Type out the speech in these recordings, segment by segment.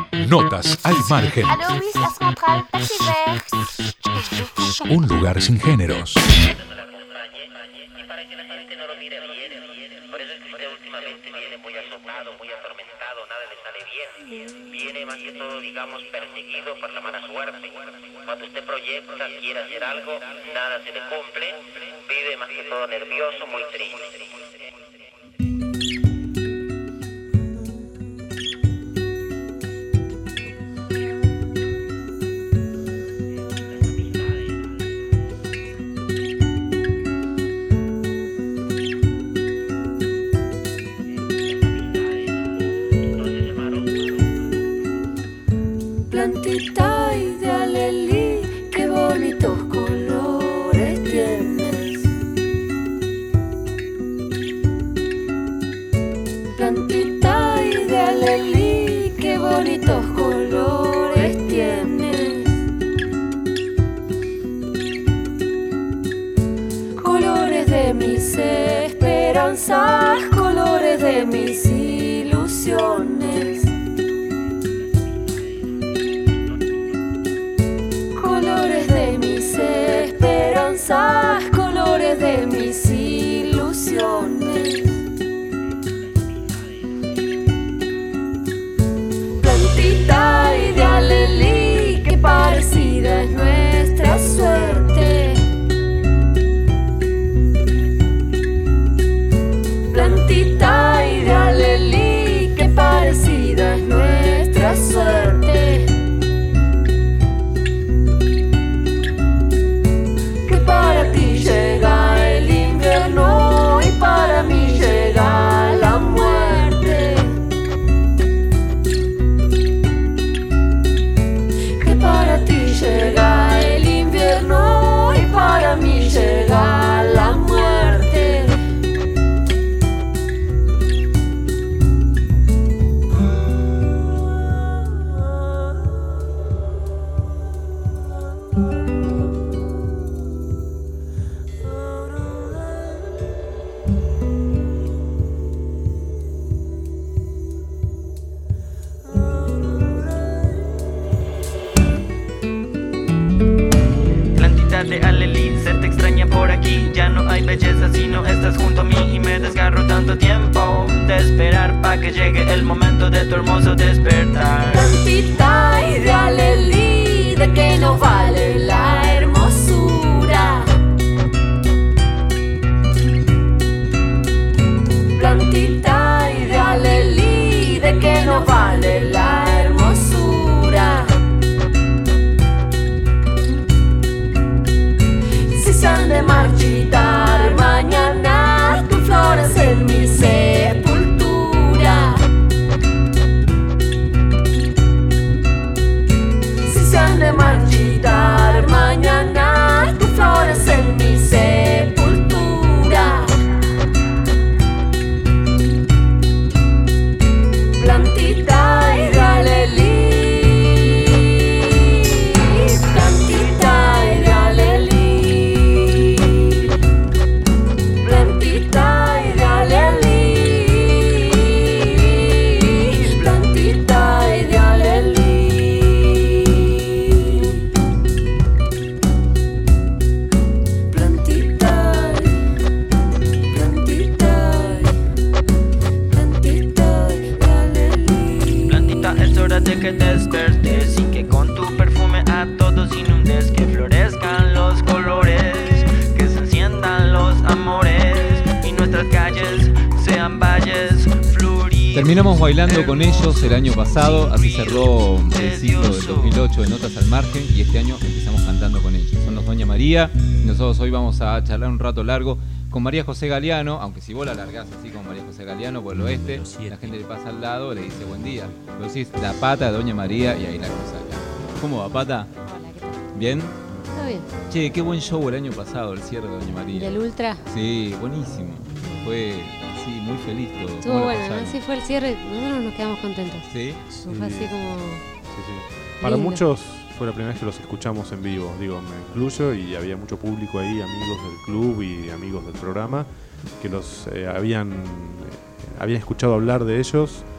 Notas al margen. Allô, oui, c'est la centrale. Taxi vert. Un lugar sin géneros. Y para que la gente no lo mire bien. Por eso es que usted últimamente viene muy azotado, muy atormentado, nada le sale bien. Viene más que todo, digamos, perseguido por la mala suerte. Cuando usted proyecta, quiere hacer algo, nada se le cumple. Vive más que todo nervioso, muy triste. Plantita ideal, Eli, qué bonitos colores tienes. Plantita ideal, Eli, qué bonitos colores tienes. Colores de mis esperanzas, colores de mis ilusiones. Colores de mis esperanzas, colores de mis ilusiones. Plantita ideal, Eli, que parecida es nuestra suerte. Plantita ideal, Eli, que parecida es nuestra suerte. Para ti llega el invierno y para mí llega la muerte. Que para ti llega el invierno y para mí llega la muerte. De Alelí, se te extraña por aquí. Ya no hay belleza si no estás junto a mí. Y me desgarro tanto tiempo de esperar pa' que llegue el momento de tu hermoso despertar. Plantita ideal, Eli, de que no vale la hermosura. Plantita ideal, Eli, de que no vale la hermosura. Se han de marchitar mañana tus flores en mi sepultura. Si se han de marchitar mañana tus flores en mi sepultura. Plantita ideal, Eli. Plantita ideal, Eli. Plantita ideal, Eli. Plantita ideal, Eli. Plantita, plantita, plantita ideal, Eli. Plantita, es hora de que despertes y que con tu perfume a todos inundes. Que florezcan los colores, que se enciendan los amores y nuestras calles sean valles floridos. Terminamos bailando con ellos el año pasado, así cerró el ciclo del 2008 de Notas al Margen y este año empezamos cantando con ellos. Son los Doña María y nosotros hoy vamos a charlar un rato largo con María José Galeano, aunque si vos la largás así con María José Galeano por el oeste, la gente le pasa al lado, le dice buen día. Lo decís la pata de Doña María y ahí la cosa ya. ¿Cómo va, pata? Hola, ¿qué tal? ¿Bien? ¿Todo bien? Che, qué buen show el año pasado, el cierre de Doña María. ¿Del Ultra? Sí, buenísimo. Fue así, muy feliz todo. Estuvo ¿Cómo la bueno, pasaron? así fue el cierre, nosotros nos quedamos contentos. ¿Sí? Fue así como... Sí, sí. Para lindo. muchos fue la primera vez que los escuchamos en vivo, digo, me incluyo, y había mucho público ahí, amigos del club y amigos del programa, que los habían escuchado hablar de ellos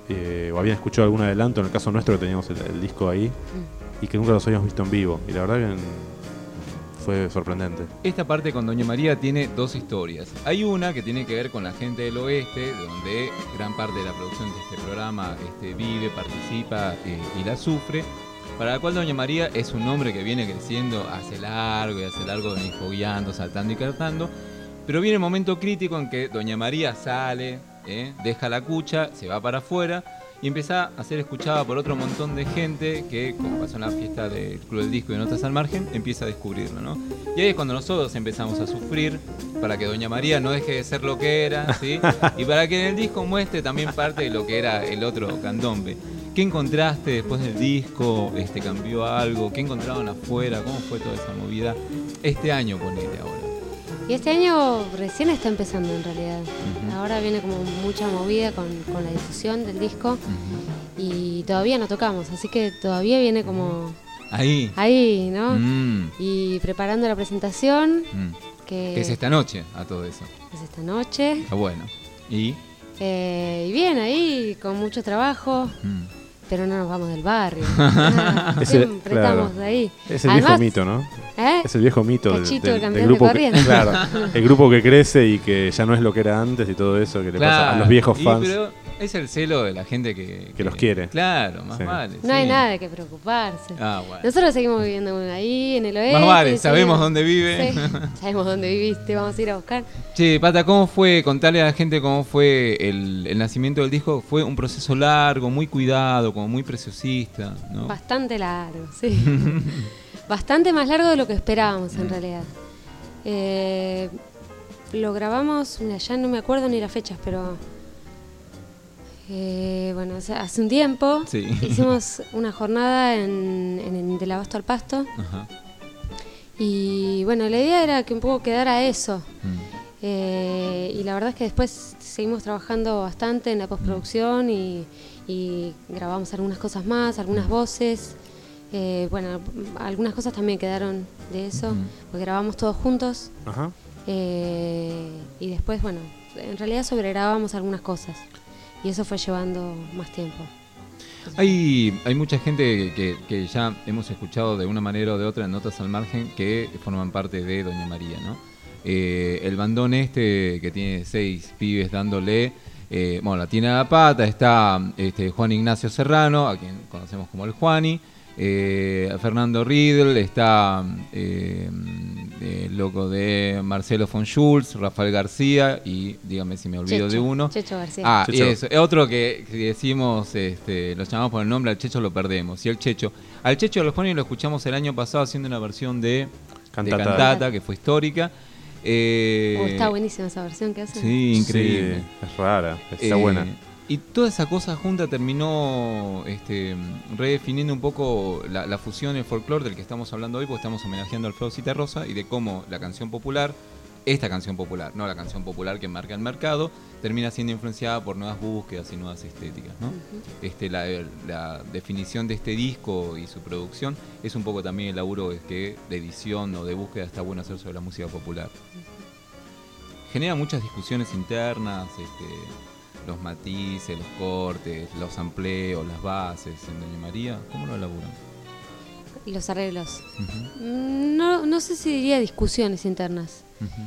o habían escuchado algún adelanto, en el caso nuestro que teníamos el disco ahí, y que nunca los habíamos visto en vivo. Y la verdad que fue sorprendente. Esta parte con Doña María tiene dos historias. Hay una que tiene que ver con la gente del oeste, de donde gran parte de la producción de este programa vive, participa y la sufre, para la cual Doña María es un hombre que viene creciendo hace largo, viene fogueando, saltando y cantando, pero viene el momento crítico en que Doña María sale, deja la cucha, se va para afuera y empieza a ser escuchada por otro montón de gente que, como pasó en la fiesta del Club del Disco y de Notas al Margen, empieza a descubrirlo, ¿no? Y ahí es cuando nosotros empezamos a sufrir para que Doña María no deje de ser lo que era, ¿sí? Y para que en el disco muestre también parte de lo que era el otro candombe. ¿Qué encontraste después del disco? ¿Cambió algo? ¿Qué encontraron afuera? ¿Cómo fue toda esa movida? Este año, ponele ahora. Y este año recién está empezando en realidad. Ahora viene como mucha movida con la difusión del disco y todavía no tocamos, así que todavía viene como ahí, ¿no? Y preparando la presentación que es esta noche a todo eso. Es esta noche. Está bueno. Y bien, ahí con mucho trabajo. Pero no nos vamos del barrio. Siempre estamos ahí. Es el viejo mito, ¿no? Es el viejo mito del grupo claro, el grupo que crece y que ya no es lo que era antes y todo eso que le pasa a los viejos fans. Pero es el celo de la gente que los quiere. Claro, más vale. No hay nada de que preocuparse. Bueno. Nosotros seguimos viviendo ahí en el oeste. Más vale, sabemos dónde vive. Sí, sabemos dónde viviste, vamos a ir a buscar. Che, Pata, ¿cómo fue? Contarle a la gente cómo fue el nacimiento del disco. Fue un proceso largo, muy cuidado, como muy preciosista, ¿no? Bastante largo, sí. Bastante más largo de lo que esperábamos en realidad. Lo grabamos, mira, ya no me acuerdo ni las fechas, pero bueno, hace un tiempo hicimos una jornada del Abasto al Pasto. Y bueno, la idea era que un poco quedara eso. Y la verdad es que después seguimos trabajando bastante en la postproducción y grabamos algunas cosas más, algunas voces. Bueno, algunas cosas también quedaron de eso, porque grabamos todos juntos. Y después, bueno, en realidad sobregrabamos algunas cosas y eso fue llevando más tiempo. Hay mucha gente que ya hemos escuchado de una manera o de otra en Notas al Margen que forman parte de Doña María, ¿no? El bandón que tiene 6 pibes dándole, bueno, la tiene a la pata, está Juan Ignacio Serrano, a quien conocemos como el Juani, Fernando Riedel, está el loco de Marcelo von Schulz, Rafael García y dígame si me olvido de uno. Checho García. Checho. Y eso, otro que decimos, lo llamamos por el nombre, al Checho lo perdemos. Y al Checho de los Juani lo escuchamos el año pasado haciendo una versión de Cantata, que fue histórica. Está buenísima esa versión que hacen. Sí, increíble. Sí, es rara, está buena. Y toda esa cosa junta terminó redefiniendo un poco la fusión, el folclore del que estamos hablando hoy, porque estamos homenajeando a Alfredo Citarrosa y de cómo la canción popular, esta canción popular, no la canción popular que marca el mercado, termina siendo influenciada por nuevas búsquedas y nuevas estéticas, ¿no? La definición de este disco y su producción es un poco también el laburo de edición o de búsqueda está bueno hacer sobre la música popular. Genera muchas discusiones internas, los matices, los cortes, los amplios, las bases en Doña María. ¿Cómo lo elaboran? Los arreglos. No sé si diría discusiones internas.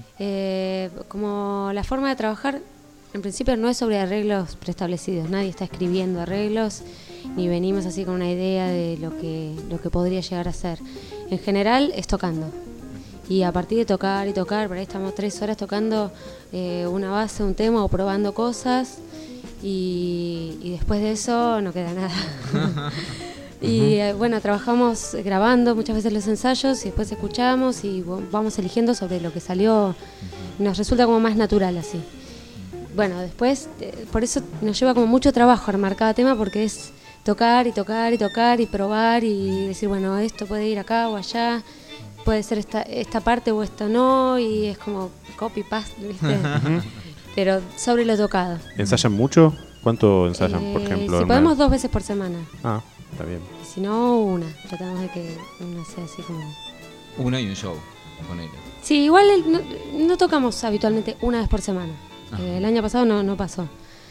Como la forma de trabajar, en principio no es sobre arreglos preestablecidos. Nadie está escribiendo arreglos, ni venimos así con una idea de lo que podría llegar a ser. En general es tocando. Y a partir de tocar y tocar, por ahí estamos 3 horas tocando una base, un tema o probando cosas y después de eso no queda nada. Y bueno, trabajamos grabando muchas veces los ensayos y después escuchamos y vamos eligiendo sobre lo que salió. Nos resulta como más natural así. Bueno, después, por eso nos lleva como mucho trabajo armar cada tema porque es tocar y tocar y tocar y probar y decir, bueno, esto puede ir acá o allá. Puede ser esta parte o esta no, y es como copy-paste, ¿viste? Pero sobre lo tocado. ¿Ensayan mucho? ¿Cuánto ensayan, por ejemplo? Si podemos 2 veces por semana. Ah, está bien. Y si no, una. Tratamos de que una sea así como... Una y un show, ponele. Sí, igual no tocamos habitualmente una vez por semana. El año pasado no pasó.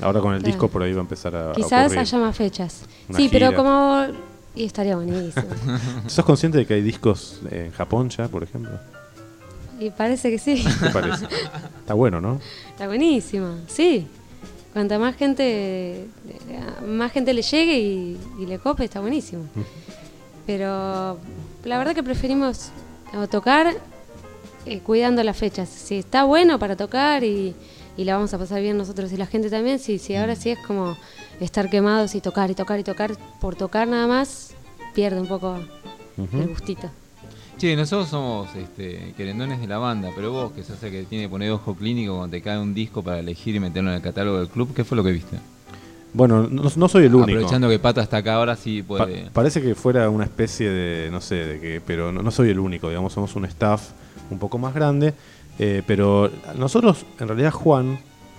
Ahora con el Claro. disco por ahí va a empezar a Quizás ocurrir. haya más fechas. Una Sí, pero gira. como... Y estaría buenísimo. ¿Sos consciente de que hay discos en Japón ya, por ejemplo? Y parece que sí. ¿Qué parece? Está bueno, ¿no? Está buenísimo, sí. Cuanta más gente le llegue y le cope, está buenísimo. Pero la verdad que preferimos tocar cuidando las fechas. Si está bueno para tocar y la vamos a pasar bien nosotros y la gente también, sí, ahora sí es como estar quemados y tocar por tocar nada más, pierde un poco el gustito. Che, nosotros somos querendones de la banda, pero vos, que sos el que tiene que poner ojo clínico cuando te cae un disco para elegir y meterlo en el catálogo del club, ¿qué fue lo que viste? Bueno, no soy el único. Aprovechando que Pata está acá ahora, sí puede... Parece que fuera una especie de, no sé, de qué, pero no soy el único, digamos, somos un staff un poco más grande, pero nosotros, en realidad Juani,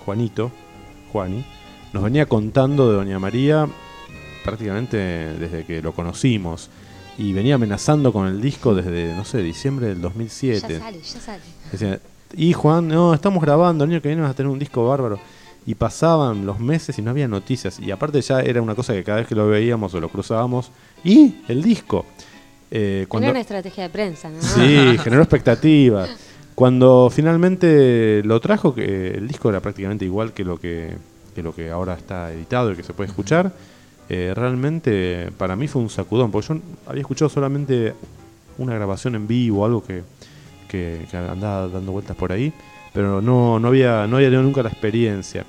nos venía contando de Doña María prácticamente desde que lo conocimos. Y venía amenazando con el disco desde, no sé, diciembre del 2007. Ya sale. Decía, y Juan, no, estamos grabando, el año que viene vas a tener un disco bárbaro. Y pasaban los meses y no había noticias. Y aparte ya era una cosa que cada vez que lo veíamos o lo cruzábamos, ¡y el disco! Era una estrategia de prensa, ¿no? Sí, generó expectativas. Cuando finalmente lo trajo, que el disco era prácticamente igual que lo que ahora está editado y que se puede escuchar. Realmente para mí fue un sacudón, porque yo había escuchado solamente una grabación en vivo, algo que andaba dando vueltas por ahí, pero no había tenido nunca la experiencia.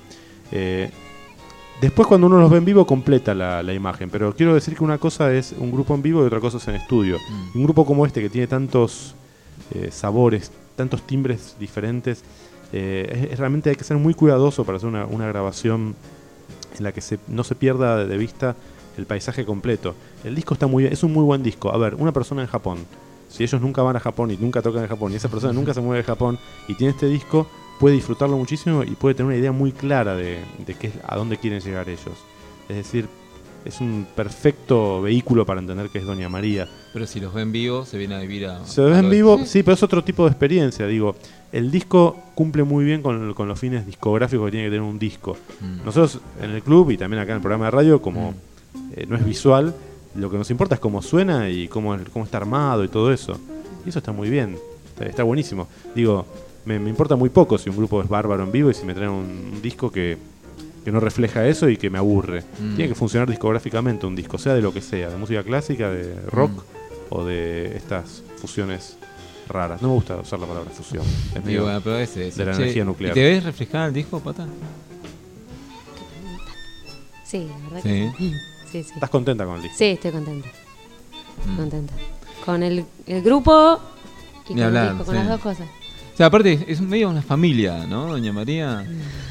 Después cuando uno los ve en vivo completa la imagen, pero quiero decir que una cosa es un grupo en vivo y otra cosa es en estudio. Un grupo como este que tiene tantos sabores, tantos timbres diferentes, realmente hay que ser muy cuidadoso para hacer una grabación en la que no se pierda de vista el paisaje completo. El disco está muy bien, es un muy buen disco. A ver, una persona en Japón, si ellos nunca van a Japón y nunca tocan en Japón, y esa persona nunca se mueve de Japón y tiene este disco, puede disfrutarlo muchísimo y puede tener una idea muy clara de a dónde quieren llegar ellos. Es decir, es un perfecto vehículo para entender qué es Doña María. Pero si los ven vivo, se viene a vivir a... Se ve en vivo, sí, pero es otro tipo de experiencia. Digo, el disco cumple muy bien con los fines discográficos que tiene que tener un disco. Nosotros en el club y también acá en el programa de radio, como no es visual, lo que nos importa es cómo suena y cómo está armado y todo eso. Y eso está muy bien, está buenísimo. Digo, me importa muy poco si un grupo es bárbaro en vivo y si me traen un disco que no refleja eso y que me aburre. Tiene que funcionar discográficamente un disco, sea de lo que sea, de música clásica, de rock o de estas fusiones raras. No me gusta usar la palabra fusión. Es Sí, mío, bueno, pero es eso. de la Che, energía nuclear. ¿y te ves reflejada en el disco, Pata? Sí, la verdad Sí. que sí. ¿Estás contenta con el disco? Sí, estoy contenta. Contenta. Con el grupo y Ni con hablar, el disco, con sí. las dos cosas. O sea, aparte es medio una familia, ¿no, Doña María?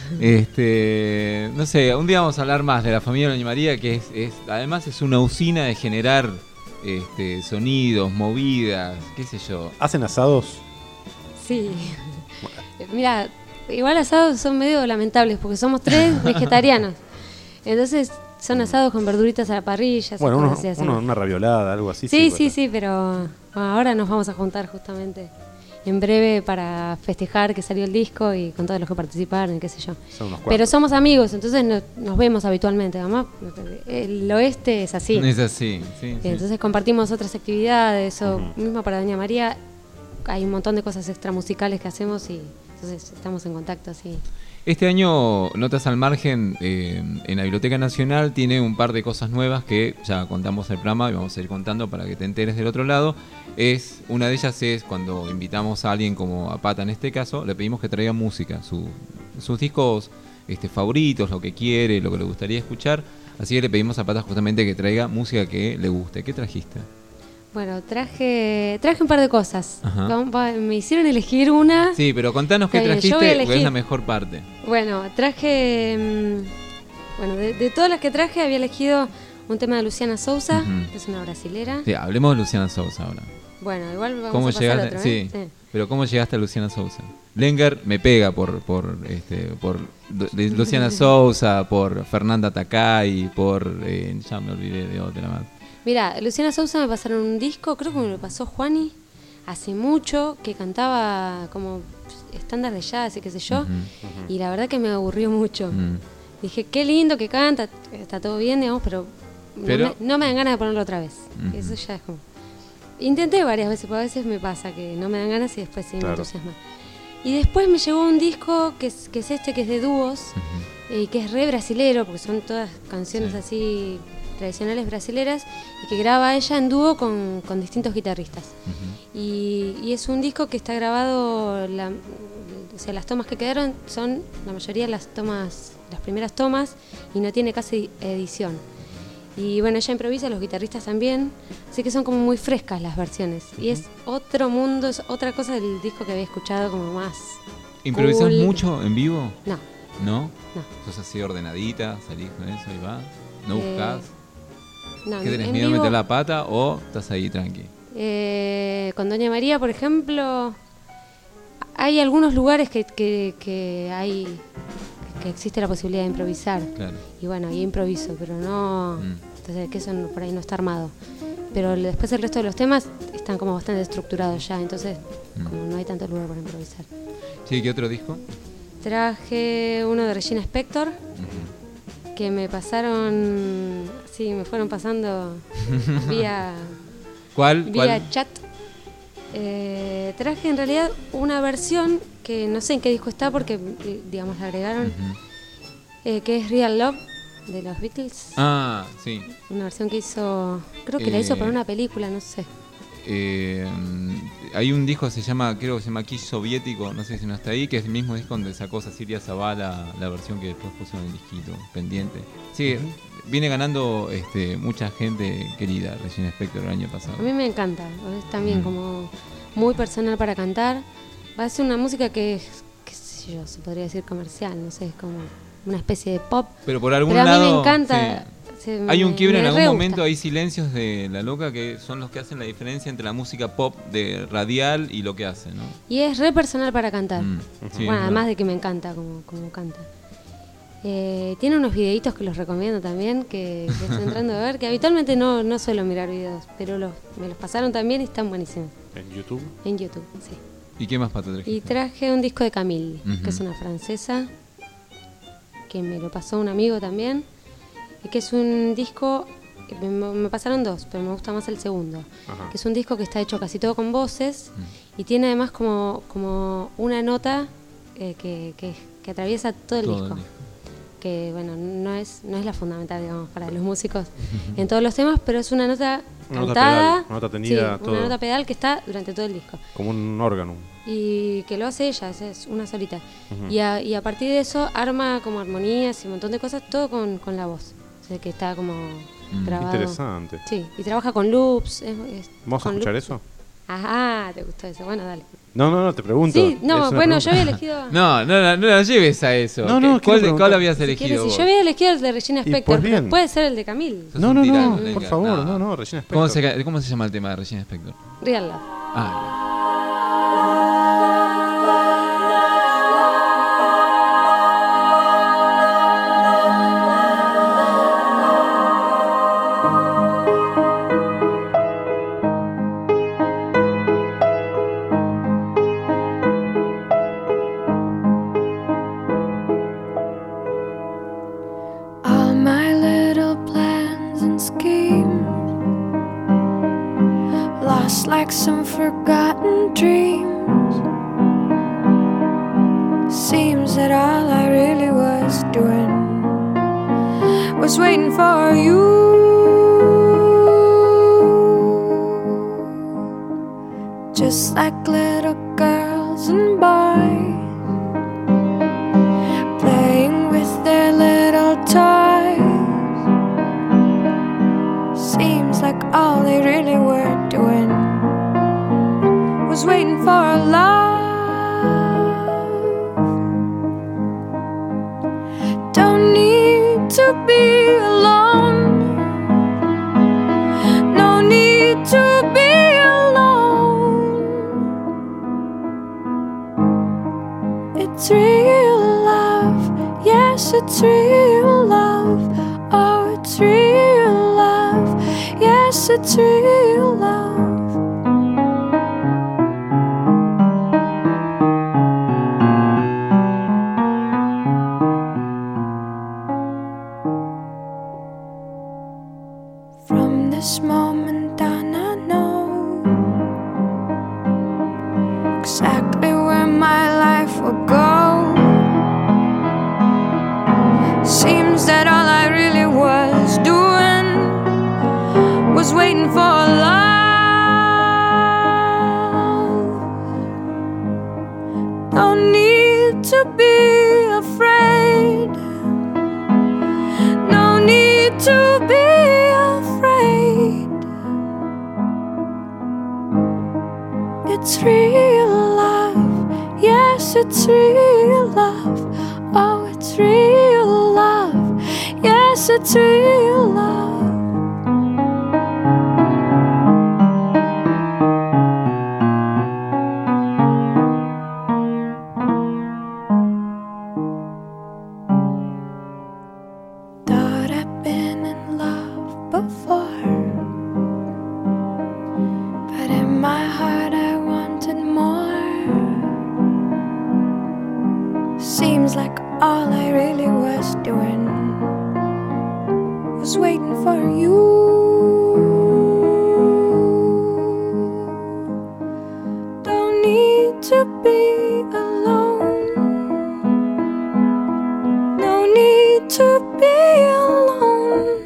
No sé, un día vamos a hablar más de la familia de Doña María, que además es una usina de generar sonidos, movidas, qué sé yo. ¿Hacen asados? Sí. Mira, igual asados son medio lamentables porque somos 3 vegetarianos. Entonces son asados con verduritas a la parrilla. Bueno, cosas así hacemos. una raviolada, algo así. Sí, pero ahora nos vamos a juntar justamente en breve para festejar que salió el disco y con todos los que participaron y qué sé yo. Son unos Pero cuantos. somos amigos, entonces nos vemos habitualmente. Además, el oeste es así. Es así, sí. Entonces compartimos otras actividades, o mismo para Doña María hay un montón de cosas extramusicales que hacemos y entonces estamos en contacto así. Este año, Notas al Margen, en la Biblioteca Nacional, tiene un par de cosas nuevas que ya contamos en el programa y vamos a ir contando para que te enteres del otro lado. Una de ellas es cuando invitamos a alguien como a Pata en este caso, le pedimos que traiga música, sus discos favoritos, lo que quiere, lo que le gustaría escuchar. Así que le pedimos a Pata justamente que traiga música que le guste. ¿Qué trajiste? Bueno, traje un par de cosas. Ajá. Me hicieron elegir una. Sí, pero contanos qué Está bien, yo trajiste, voy a porque es elegir. la mejor parte. Bueno, traje. Bueno, de todas las que traje, había elegido un tema de Luciana Souza, Ujú. que es una brasilera. Sí, hablemos de Luciana Souza ahora. Bueno, igual vamos ¿Cómo a pasar llegaste? otro, ¿eh? Sí. Pero ¿cómo llegaste a Luciana Souza? Lenger me pega por Luciana Souza, por Fernanda Takai, ya me olvidé de otra más. Mira, Luciana Souza me pasaron un disco, creo que me lo pasó Juani hace mucho, que cantaba como estándar de jazz y qué sé yo, y la verdad que me aburrió mucho. Dije, qué lindo que canta, está todo bien, digamos, pero no me dan ganas de ponerlo otra vez. Eso ya es como... Intenté varias veces, pero a veces me pasa que no me dan ganas y después sí me entusiasma. Y después me llegó un disco que es este, que es de dúos, y que es re brasilero, porque son todas canciones así tradicionales brasileras, y que graba ella en dúo con distintos guitarristas. Y es un disco que está grabado, o sea, las tomas que quedaron son la mayoría las primeras tomas, y no tiene casi edición. Y bueno, ella improvisa, los guitarristas también, así que son como muy frescas las versiones. Y es otro mundo, es otra cosa del disco que había escuchado como más ¿Improvisás cool. mucho en vivo? No. ¿No? No. ¿Sos así ordenadita? ¿Salís con eso y va? ¿No buscás? No, ¿Qué tenés en miedo de vivo, meter la pata o estás ahí tranqui? con Doña María, por ejemplo, hay algunos lugares que existe la posibilidad de improvisar. Claro. Y bueno, ahí improviso, pero no... Entonces, que eso por ahí no está armado. Pero después el resto de los temas están como bastante estructurados ya, entonces como no hay tanto lugar para improvisar. Sí, ¿qué otro disco? Traje uno de Regina Spektor, que me pasaron... Sí, me fueron pasando vía ¿Cuál? chat. Traje en realidad una versión que no sé en qué disco está porque, digamos, la agregaron, que es Real Love, de los Beatles. Ah, sí. Una versión que hizo, creo que la hizo para una película, no sé. Hay un disco creo que se llama Kiss Soviético, no sé si no está ahí, que es el mismo disco donde sacó Cecilia Zavala, la versión que después puso en el disquito pendiente. Sí, viene ganando mucha gente querida, Regina Spektor, el año pasado. A mí me encanta, es también como muy personal para cantar. Va a ser una música que es, qué sé yo, se podría decir comercial, no sé, es como una especie de pop. Pero por algún Pero a mí lado, me encanta. sí. Hay un quiebre en algún re momento, gusta. hay silencios de la loca que son los que hacen la diferencia entre la música pop de radial y lo que hace, ¿no? Y es re personal para cantar. Sí, Bueno, además de que me encanta como canta. Tiene unos videitos que los recomiendo también, que estoy entrando a ver, que habitualmente no suelo mirar videos, pero me los pasaron también y están buenísimos. ¿En YouTube? En YouTube, sí. ¿Y qué más pato trajiste? Y traje un disco de Camille, que es una francesa, que me lo pasó un amigo también, y que es un disco, me pasaron dos, pero me gusta más el segundo, que es un disco que está hecho casi todo con voces, y tiene además como una nota que atraviesa todo el disco. Que bueno, no es la fundamental, digamos, para los músicos en todos los temas, pero es una nota cantada, una nota tenida, sí, todo. una nota pedal que está durante todo el disco. Como un órgano. Y que lo hace ella, es una solita. Y a partir de eso arma como armonías y un montón de cosas, todo con la voz. O sea, que está como grabado. Interesante. Sí, y trabaja con loops. ¿Vamos a escuchar eso? Ajá, te gustó eso. Bueno, dale. No, te pregunto. Sí, no, bueno, yo había elegido... No la lleves a eso. No, ¿Cuál habías Si elegido quieres, vos? si yo había elegido el de Regina Y Spektor, pues pero bien. puede ser el de Camille. Sos No, un tirano, por venga. favor, no, Regina Spektor. ¿Cómo se llama el tema de Regina Spektor? Real Love. All my little plans and schemes lost like some forgotten dreams. Seems that all I really was doing was waiting for you. Just like little girls and boys playing with their little toys. Seems like all they really were doing was waiting for love. Don't need to be alone. No need to be alone. It's real love. Yes, it's real love. Oh, it's real love. Yes, it's real love. this moment, and I know exactly where my life will go. Seems that all I really was doing was waiting for love. Don't need to be afraid. No need to be afraid. It's real love. Yes, it's real love. Oh, it's real love. Yes, it's real love. Thought I'd been in love before, but in my heart I wanted more. Seems like all I really was doing was waiting for you. Don't need to be alone. No need to be alone.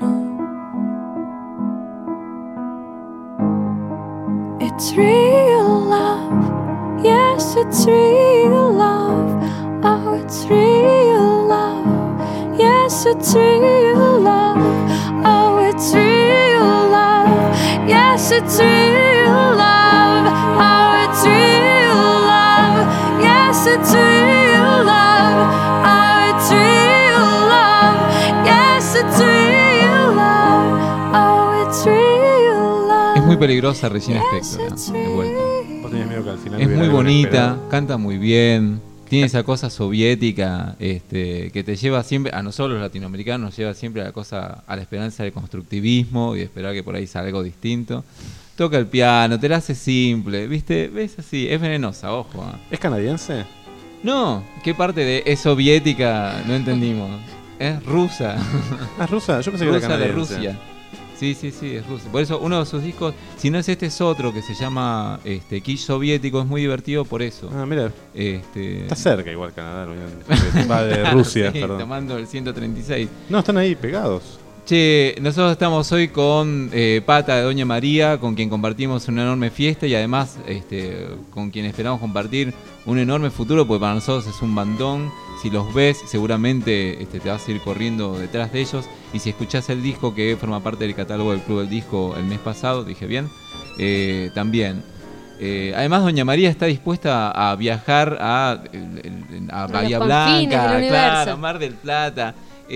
It's real love. Yes, it's real love. Oh, it's real love. Yes, it's real love. Oh, it's real love. Yes, it's real love. Oh, it's real love. Yes, it's real love. Oh, it's real love. Yes, it's real love. Oh, it's real love. Es muy peligrosa Regina Spector, ¿no? De vuelta. Vos tenías miedo que al final Es hubiera muy algo bonita, inesperado. canta muy bien, tiene esa cosa soviética que te lleva siempre, a nosotros los latinoamericanos nos lleva siempre a la cosa, a la esperanza del constructivismo y de esperar que por ahí salga algo distinto. Toca el piano, te la hace simple, ¿viste? ¿Ves así? Es venenosa, ojo. ¿Es canadiense? No, ¿qué parte de es soviética? No entendimos. Es rusa. Ah, ¿es rusa? Yo pensé que era Rusa de canadiense. Rusia. Sí, es rusa. Por eso uno de sus discos, si no es este, es otro que se llama Kish Soviético, es muy divertido por eso. Ah, mira, Este, está cerca igual Canadá, la Unión va de Rusia, sí, perdón. tomando el 136. No, están ahí pegados. Che, nosotros estamos hoy con Pata de Doña María, con quien compartimos una enorme fiesta y además con quien esperamos compartir un enorme futuro, porque para nosotros es un bandón. Si los ves, seguramente te vas a ir corriendo detrás de ellos. Y si escuchás el disco que forma parte del catálogo del Club del Disco el mes pasado, dije bien, también. Además, Doña María está dispuesta a viajar a Bahía los confines Blanca, del claro, universo. a Mar del Plata.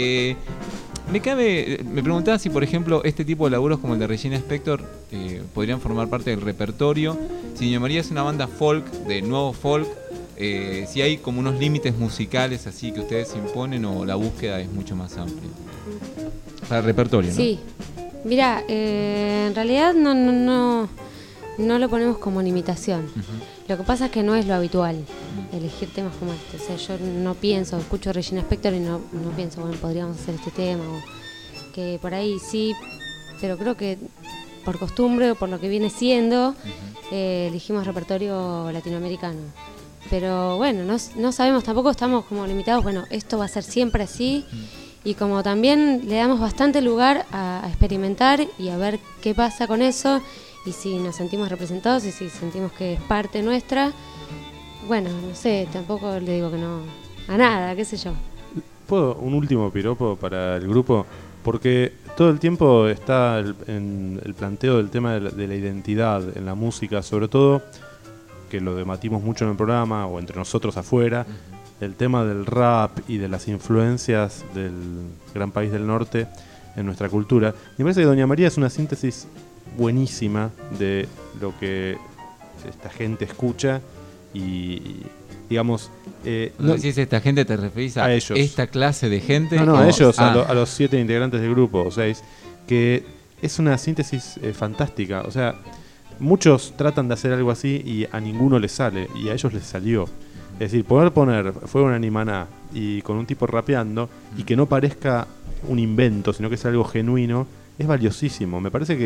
Me preguntaba si, por ejemplo, este tipo de laburos como el de Regina Spector podrían formar parte del repertorio. Si Doña María es una banda folk, de nuevo folk, si hay como unos límites musicales así que ustedes imponen o la búsqueda es mucho más amplia. Para el repertorio, ¿no? Sí. Mira, en realidad no lo ponemos como limitación. Lo que pasa es que no es lo habitual elegir temas como este. O sea, yo no pienso, escucho Regina Spector y no pienso, bueno, podríamos hacer este tema o que por ahí sí, pero creo que por costumbre o por lo que viene siendo, elegimos repertorio latinoamericano. Pero bueno, no sabemos, tampoco estamos como limitados, bueno, esto va a ser siempre así. Y como también le damos bastante lugar a experimentar y a ver qué pasa con eso, y si nos sentimos representados y si sentimos que es parte nuestra, bueno, no sé, tampoco le digo que no a nada, qué sé yo. ¿Puedo un último piropo para el grupo? Porque todo el tiempo está en el planteo del tema de la identidad en la música, sobre todo, que lo debatimos mucho en el programa o entre nosotros afuera, el tema del rap y de las influencias del gran país del norte en nuestra cultura. Me parece que Doña María es una síntesis buenísima de lo que esta gente escucha y digamos... Cuando decís esta gente, ¿te referís a ellos. Esta clase de gente? No, a ellos, Ah. a los 7 integrantes del grupo, o 6, que es una síntesis fantástica. O sea, muchos tratan de hacer algo así y a ninguno les sale, y a ellos les salió. Es decir, poder poner Fuego en Animaná y con un tipo rapeando y que no parezca un invento, sino que sea algo genuino, es valiosísimo. Me parece que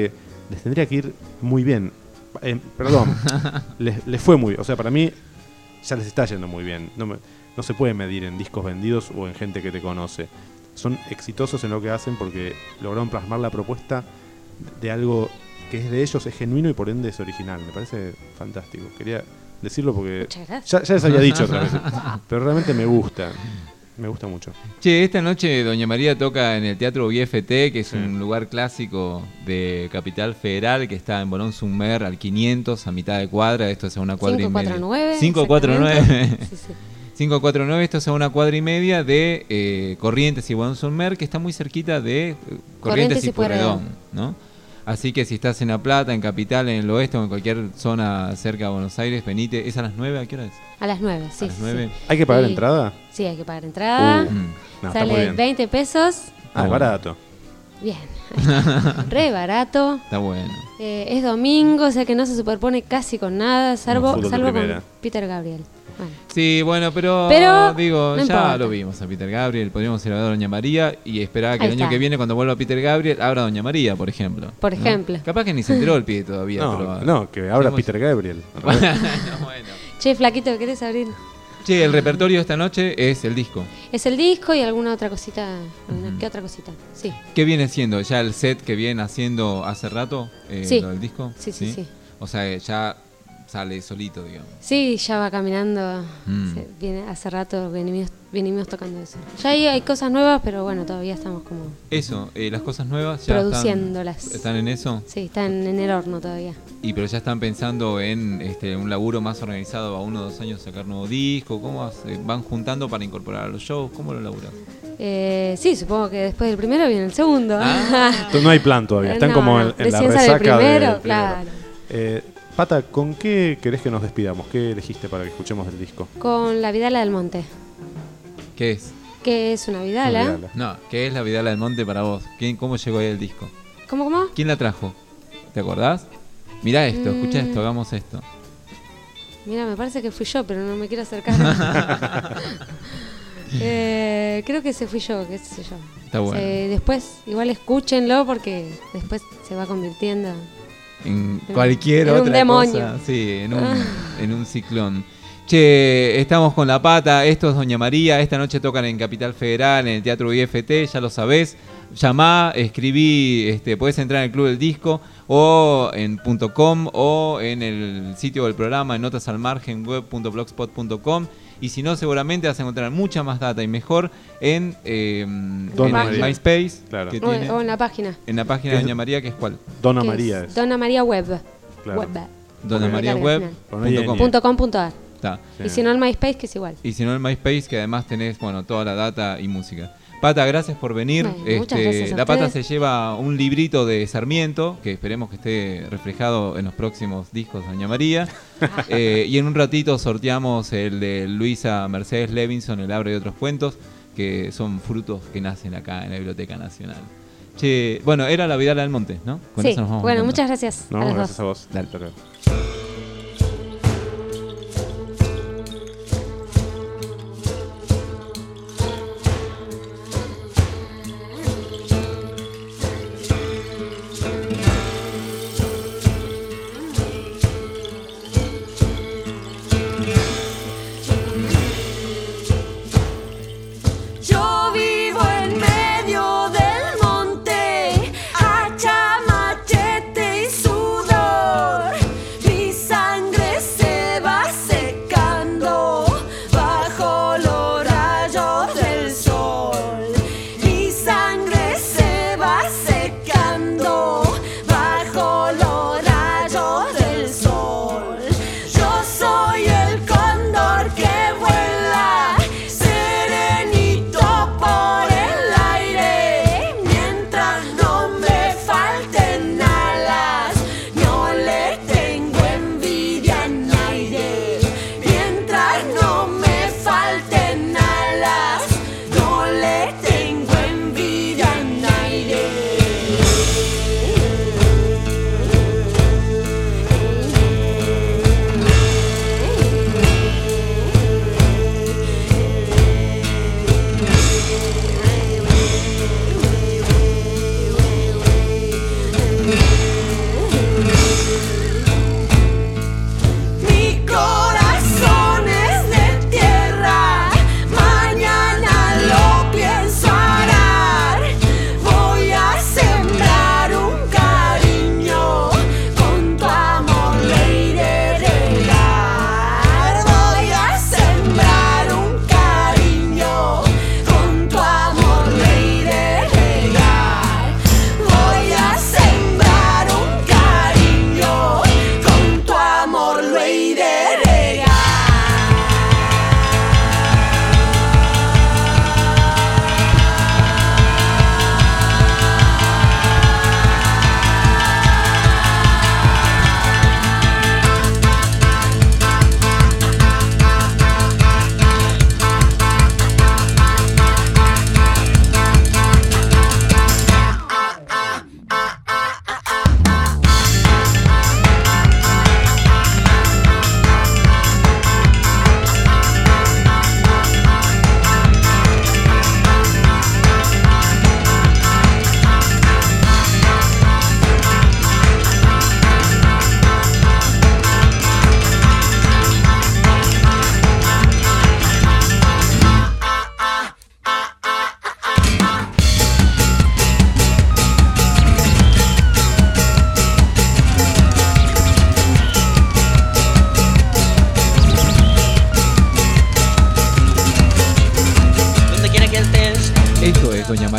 les tendría que ir muy bien. Perdón, les fue muy bien. O sea, para mí ya les está yendo muy bien. No se puede medir en discos vendidos o en gente que te conoce. Son exitosos en lo que hacen porque lograron plasmar la propuesta de algo que es de ellos, es genuino y por ende es original. Me parece fantástico. Quería decirlo porque ya les había dicho otra vez. Pero realmente me gusta. Me gusta mucho. Che, esta noche Doña María toca en el Teatro IFT, que es un lugar clásico de Capital Federal, que está en Bonón Sumer al 500, a mitad de cuadra. Esto es a una cuadra y media. 549. Sí, sí. 549, esto es a una cuadra y media de Corrientes y Bonón Sumer, que está muy cerquita de Corrientes y Pueyrredón, ¿no? Así que si estás en La Plata, en Capital, en el oeste o en cualquier zona cerca de Buenos Aires, venite. ¿Es a las 9? ¿A qué hora es? A las 9, sí. ¿A las 9? Sí. ¿Hay que pagar entrada? Sí, hay que pagar entrada. No, sale 20 pesos. Es barato. Bien. Re barato. Está bueno. Es domingo, o sea que no se superpone casi con nada, salvo con Peter Gabriel. Bueno. Sí, bueno, pero digo, no ya importa. lo vimos a Peter Gabriel. Podríamos ir a ver a Doña María y esperar que Ahí el año está. que viene, cuando vuelva Peter Gabriel, abra Doña María, por ejemplo. Por ¿no? ejemplo. Capaz que ni se enteró el pibe todavía. No, que abra Peter Gabriel. Bueno. Che, flaquito, ¿querés abrir? Che, el repertorio de esta noche es el disco. Es el disco y alguna otra cosita. ¿Qué otra cosita? Sí. ¿Qué viene siendo? ¿Ya el set que viene haciendo hace rato? Sí. ¿Lo del disco? Sí. O sea, ya sale solito, digamos. Sí, ya va caminando. Hace rato venimos tocando eso. Ya hay cosas nuevas, pero bueno, todavía estamos como Eso, las cosas nuevas ya produciéndolas. ¿Están en eso? Sí, están en el horno todavía. Pero ya están pensando en un laburo más organizado a 1 o 2 años sacar nuevo disco. ¿Cómo van juntando para incorporar a los shows? ¿Cómo lo laburan? Sí, supongo que después del primero viene el segundo. Entonces no hay plan todavía. Están como en la recién sale resaca el primero, del claro. Pata, ¿con qué querés que nos despidamos? ¿Qué elegiste para que escuchemos el disco? Con La Vidala del Monte. ¿Qué es? ¿Qué es una vidala? No, ¿qué es La Vidala del Monte para vos? ¿Cómo llegó ahí el disco? ¿Cómo? ¿Quién la trajo? ¿Te acordás? Mirá esto, escucha esto, hagamos esto. Mira, me parece que fui yo, pero no me quiero acercar. Creo que fui yo, qué sé yo. Está bueno. Después, igual escúchenlo porque después se va convirtiendo en cualquier en otra un demonio. cosa. Sí, en un ciclón. Che, estamos con La Pata, esto es Doña María, esta noche tocan en Capital Federal, en el Teatro IFT, ya lo sabés. Llamá, escribí, podés entrar en el Club del Disco o en .com o en el sitio del programa en notasalmargenweb.blogspot.com. Y si no, seguramente vas a encontrar mucha más data y mejor en MySpace. Claro. Que tiene, o en la página. En la página de Doña María, ¿que es cuál? Dona María es. Dona María Web. Claro. DonaMariaWeb.com.ar. Sí. Y si no, el MySpace, que es igual. Y si no, el MySpace, que además tenés toda la data y música. Pata, gracias por venir. Bueno, muchas gracias a La Pata ustedes. se lleva un librito de Sarmiento, que esperemos que esté reflejado en los próximos discos de Doña María. Y en un ratito sorteamos el de Luisa Mercedes Levinson, El Abre y otros cuentos, que son frutos que nacen acá en la Biblioteca Nacional. Che, bueno, era La Vidala del Monte, ¿no? Con Sí, eso nos vamos bueno, juntando. muchas gracias. No, a los gracias dos. a vos. Dale. Hasta luego. Yo vivo en medio del monte, hacha, machete y sudor.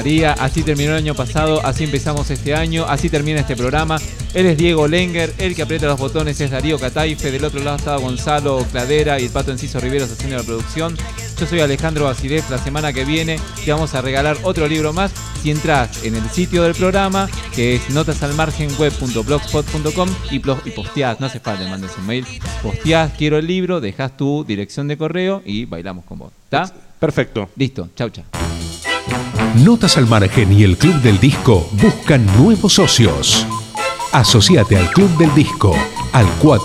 María. Así terminó el año pasado, así empezamos este año, así termina este programa. Él es Diego Lenger, el que aprieta los botones es Darío Cataife, del otro lado estaba Gonzalo Cladera y el Pato Enciso Riveros haciendo la producción. Yo soy Alejandro Basilev. La semana que viene te vamos a regalar otro libro más si entras en el sitio del programa, que es notasalmargenweb.blogspot.com y posteás, no hace falta que mandes un mail, posteás quiero el libro, dejás tu dirección de correo y bailamos con vos. ¿Está? Perfecto. Listo, chau. Notas al Margen y el Club del Disco buscan nuevos socios. Asociate al Club del Disco al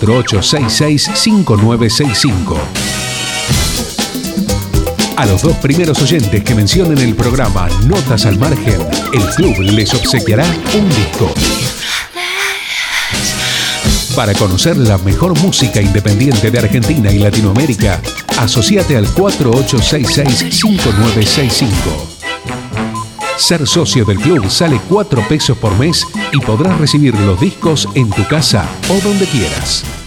4866-5965. A los 2 primeros oyentes que mencionen el programa Notas al Margen, el club les obsequiará un disco. Para conocer la mejor música independiente de Argentina y Latinoamérica, asociate al 4866-5965. Ser socio del club sale 4 pesos por mes y podrás recibir los discos en tu casa o donde quieras.